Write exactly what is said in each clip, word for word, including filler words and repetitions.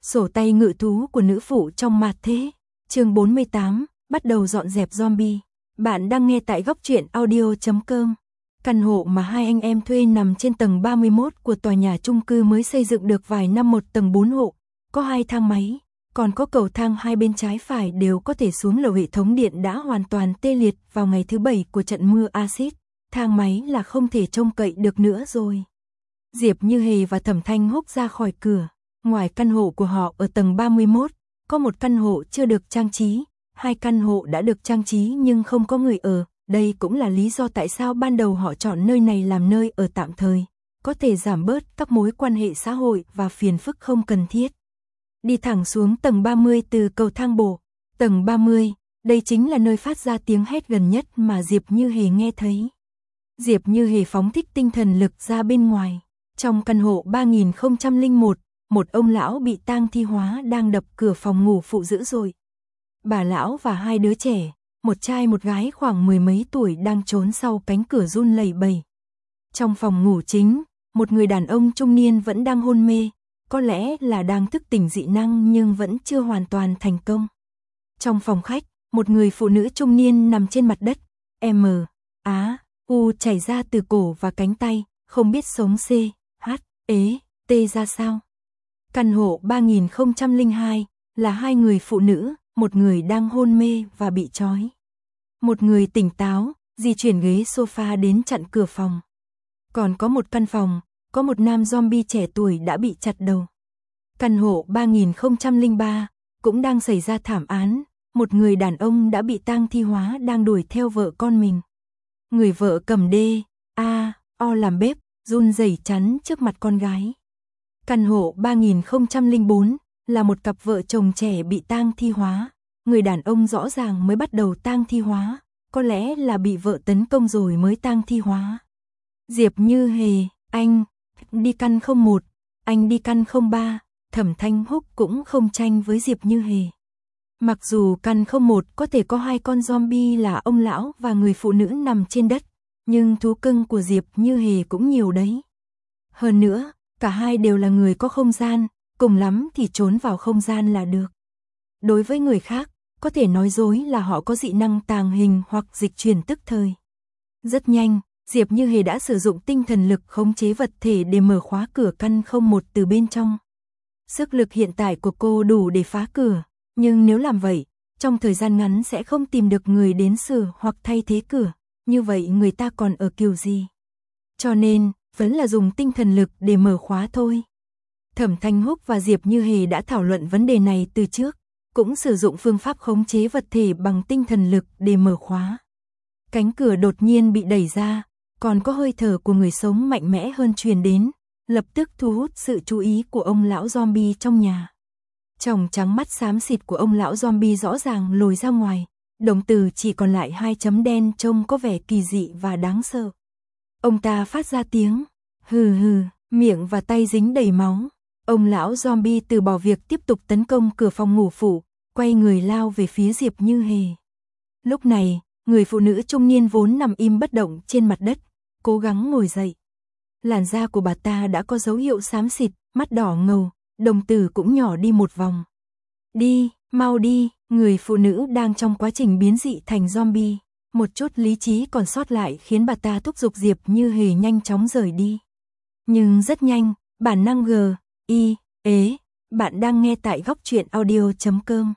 Sổ tay ngự thú của nữ phụ trong mạt thế. Chương bốn mươi tám, bắt đầu dọn dẹp zombie. Bạn đang nghe tại góc truyện audio chấm com. Căn hộ mà hai anh em thuê nằm trên tầng ba mươi mốt của tòa nhà chung cư mới xây dựng được vài năm, một tầng bốn hộ, có hai thang máy, còn có cầu thang hai bên trái phải đều có thể xuống lầu. Hệ thống điện đã hoàn toàn tê liệt vào ngày thứ bảy của trận mưa axit, thang máy là không thể trông cậy được nữa rồi. Diệp Như Hề và Thẩm Thanh Húc ra khỏi cửa. Ngoài căn hộ của họ ở tầng ba mươi mốt, có một căn hộ chưa được trang trí, hai căn hộ đã được trang trí nhưng không có người ở. Đây cũng là lý do tại sao ban đầu họ chọn nơi này làm nơi ở tạm thời, có thể giảm bớt các mối quan hệ xã hội và phiền phức không cần thiết. Đi thẳng xuống tầng ba mươi từ cầu thang bộ. Tầng ba mươi, đây chính là nơi phát ra tiếng hét gần nhất mà Diệp Như Hề nghe thấy. Diệp Như Hề phóng thích tinh thần lực ra bên ngoài. Trong căn hộ ba nghìn không trăm lẻ một, một ông lão bị tang thi hóa đang đập cửa phòng ngủ phụ dữ dội. Bà lão và hai đứa trẻ, một trai một gái khoảng mười mấy tuổi đang trốn sau cánh cửa run lẩy bẩy. Trong phòng ngủ chính, một người đàn ông trung niên vẫn đang hôn mê, có lẽ là đang thức tỉnh dị năng nhưng vẫn chưa hoàn toàn thành công. Trong phòng khách, một người phụ nữ trung niên nằm trên mặt đất, M, Á, U chảy ra từ cổ và cánh tay, không biết sống C, H, ế, T ra sao. Căn hộ ba nghìn không trăm lẻ hai là hai người phụ nữ, một người đang hôn mê và bị trói. Một người tỉnh táo, di chuyển ghế sofa đến chặn cửa phòng. Còn có một căn phòng, có một nam zombie trẻ tuổi đã bị chặt đầu. Căn hộ ba nghìn không trăm lẻ ba cũng đang xảy ra thảm án, một người đàn ông đã bị tang thi hóa đang đuổi theo vợ con mình. Người vợ cầm D, A, O làm bếp, run rẩy chắn trước mặt con gái. Căn hộ ba nghìn không trăm lẻ bốn là một cặp vợ chồng trẻ bị tang thi hóa. Người đàn ông rõ ràng mới bắt đầu tang thi hóa, có lẽ là bị vợ tấn công rồi mới tang thi hóa. Diệp Như Hề, anh đi căn không một, anh đi căn không ba, Thẩm Thanh Húc cũng không tranh với Diệp Như Hề. Mặc dù căn không một có thể có hai con zombie là ông lão và người phụ nữ nằm trên đất, nhưng thú cưng của Diệp Như Hề cũng nhiều đấy. Hơn nữa, cả hai đều là người có không gian, cùng lắm thì trốn vào không gian là được. Đối với người khác, có thể nói dối là họ có dị năng tàng hình hoặc dịch chuyển tức thời. Rất nhanh, Diệp Như Hề đã sử dụng tinh thần lực khống chế vật thể để mở khóa cửa căn không một từ bên trong. Sức lực hiện tại của cô đủ để phá cửa, nhưng nếu làm vậy, trong thời gian ngắn sẽ không tìm được người đến sửa hoặc thay thế cửa, như vậy người ta còn ở kiểu gì? Cho nên, vẫn là dùng tinh thần lực để mở khóa thôi. Thẩm Thanh Húc và Diệp Như Hề đã thảo luận vấn đề này từ trước, cũng sử dụng phương pháp khống chế vật thể bằng tinh thần lực để mở khóa. Cánh cửa đột nhiên bị đẩy ra, còn có hơi thở của người sống mạnh mẽ hơn truyền đến, lập tức thu hút sự chú ý của ông lão zombie trong nhà. Tròng trắng mắt xám xịt của ông lão zombie rõ ràng lồi ra ngoài, đồng tử chỉ còn lại hai chấm đen trông có vẻ kỳ dị và đáng sợ. Ông ta phát ra tiếng hừ hừ, miệng và tay dính đầy máu. Ông lão zombie từ bỏ việc tiếp tục tấn công cửa phòng ngủ phụ, quay người lao về phía Diệp Như Hề. Lúc này, người phụ nữ trung niên vốn nằm im bất động trên mặt đất, cố gắng ngồi dậy. Làn da của bà ta đã có dấu hiệu xám xịt, mắt đỏ ngầu, đồng tử cũng nhỏ đi một vòng. Đi, mau đi, người phụ nữ đang trong quá trình biến dị thành zombie. Một chút lý trí còn sót lại khiến bà ta thúc giục Diệp Như Hề nhanh chóng rời đi. Nhưng rất nhanh, bản năng G, I, ế, bạn đang nghe tại góc truyện audio chấm com.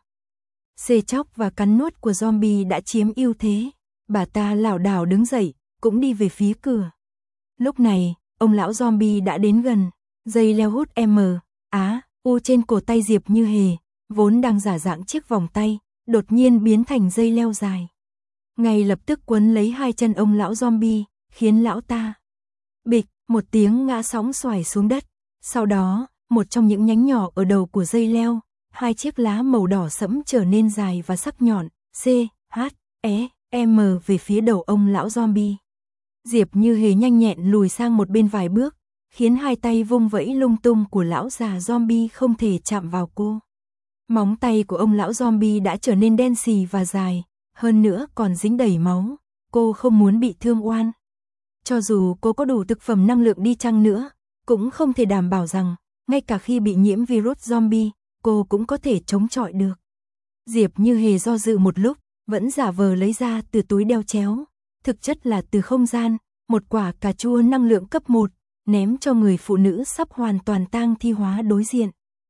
Xê chóc và cắn nuốt của zombie đã chiếm ưu thế. Bà ta lảo đảo đứng dậy, cũng đi về phía cửa. Lúc này, ông lão zombie đã đến gần. Dây leo hút M, Á, U trên cổ tay Diệp Như Hề, vốn đang giả dạng chiếc vòng tay, đột nhiên biến thành dây leo dài. Ngay lập tức quấn lấy hai chân ông lão zombie, khiến lão ta bịch một tiếng ngã sóng xoài xuống đất. Sau đó, một trong những nhánh nhỏ ở đầu của dây leo, hai chiếc lá màu đỏ sẫm trở nên dài và sắc nhọn, C, H, E, M về phía đầu ông lão zombie. Diệp Như Hề nhanh nhẹn lùi sang một bên vài bước, khiến hai tay vung vẫy lung tung của lão già zombie không thể chạm vào cô. Móng tay của ông lão zombie đã trở nên đen xì và dài, hơn nữa còn dính đầy máu, cô không muốn bị thương oan. Cho dù cô có đủ thực phẩm năng lượng đi chăng nữa, cũng không thể đảm bảo rằng, ngay cả khi bị nhiễm virus zombie, cô cũng có thể chống chọi được. Diệp Như Hề do dự một lúc, vẫn giả vờ lấy ra từ túi đeo chéo, thực chất là từ không gian, một quả cà chua năng lượng cấp một, ném cho người phụ nữ sắp hoàn toàn tang thi hóa đối diện.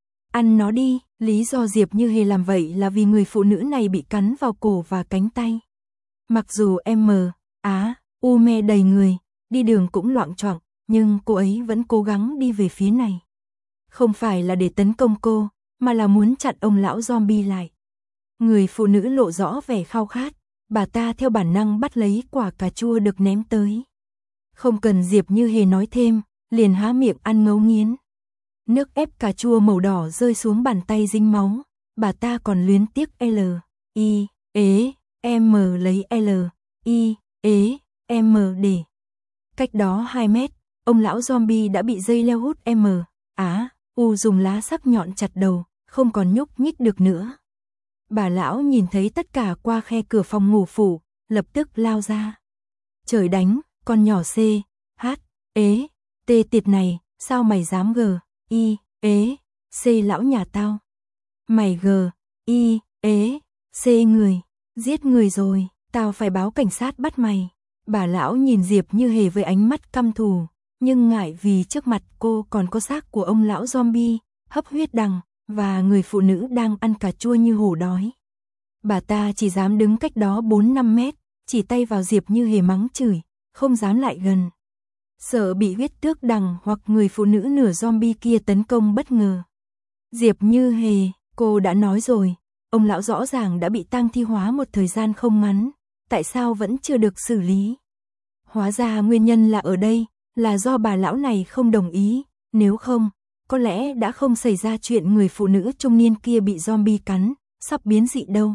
Ăn nó đi, lý do Diệp Như Hề làm vậy là vì người phụ nữ này bị cắn vào cổ và cánh tay. Mặc dù M, Á, U me đầy người, đi đường cũng loạng choạng, nhưng cô ấy vẫn cố gắng đi về phía này. Không phải là để tấn công cô, mà là muốn chặn ông lão zombie lại. Người phụ nữ lộ rõ vẻ khao khát, bà ta theo bản năng bắt lấy quả cà chua được ném tới. Không cần Diệp Như Hề nói thêm, liền há miệng ăn ngấu nghiến. Nước ép cà chua màu đỏ rơi xuống bàn tay dính máu, bà ta còn luyến tiếc L, I, ế, M lấy L, I, ế, M để. Cách đó hai mét, ông lão zombie đã bị dây leo hút M, Á, U dùng lá sắc nhọn chặt đầu, không còn nhúc nhích được nữa. Bà lão nhìn thấy tất cả qua khe cửa phòng ngủ phủ, lập tức lao ra. Trời đánh, con nhỏ C, H, ế, T tiệt này, sao mày dám G, I, ế, C lão nhà tao. Mày G, I, ế, C người, giết người rồi, tao phải báo cảnh sát bắt mày. Bà lão nhìn Diệp Như Hề với ánh mắt căm thù, nhưng ngại vì trước mặt cô còn có xác của ông lão zombie, hấp huyết đằng, và người phụ nữ đang ăn cà chua như hổ đói. Bà ta chỉ dám đứng cách đó bốn năm mét, chỉ tay vào Diệp Như Hề mắng chửi, không dám lại gần. Sợ bị huyết tước đằng hoặc người phụ nữ nửa zombie kia tấn công bất ngờ. Diệp Như Hề, cô đã nói rồi, ông lão rõ ràng đã bị tang thi hóa một thời gian không ngắn, tại sao vẫn chưa được xử lý? Hóa ra nguyên nhân là ở đây, là do bà lão này không đồng ý, nếu không, có lẽ đã không xảy ra chuyện người phụ nữ trung niên kia bị zombie cắn, sắp biến dị đâu.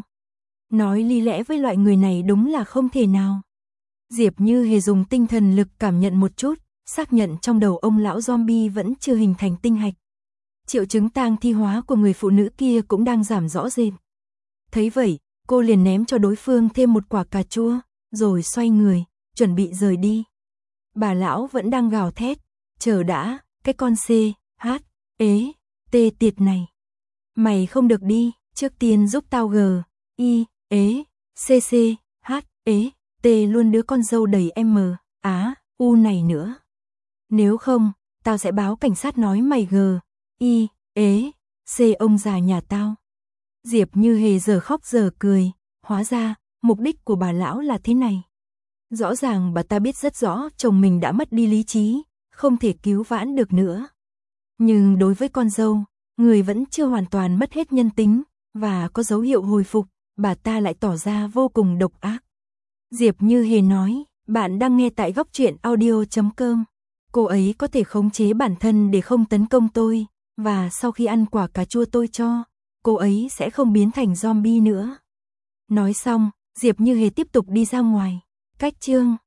Nói lý lẽ với loại người này đúng là không thể nào. Diệp Như Hề dùng tinh thần lực cảm nhận một chút, xác nhận trong đầu ông lão zombie vẫn chưa hình thành tinh hạch. Triệu chứng tang thi hóa của người phụ nữ kia cũng đang giảm rõ rệt. Thấy vậy, cô liền ném cho đối phương thêm một quả cà chua, rồi xoay người, chuẩn bị rời đi. Bà lão vẫn đang gào thét, chờ đã, cái con C, H, ế, T tiệt này. Mày không được đi, trước tiên giúp tao G, I, ế, C C, H, ế, T luôn đứa con dâu đầy M, Á, U này nữa. Nếu không, tao sẽ báo cảnh sát nói mày G, I, ế, C ông già nhà tao. Diệp Như Hề giờ khóc giờ cười, hóa ra, mục đích của bà lão là thế này. Rõ ràng bà ta biết rất rõ chồng mình đã mất đi lý trí, không thể cứu vãn được nữa. Nhưng đối với con dâu, người vẫn chưa hoàn toàn mất hết nhân tính, và có dấu hiệu hồi phục, bà ta lại tỏ ra vô cùng độc ác. Diệp Như Hề nói, bạn đang nghe tại góc truyện audio chấm com. Cô ấy có thể khống chế bản thân để không tấn công tôi, và sau khi ăn quả cà chua tôi cho, cô ấy sẽ không biến thành zombie nữa. Nói xong, Diệp Như Hề tiếp tục đi ra ngoài. Cách chương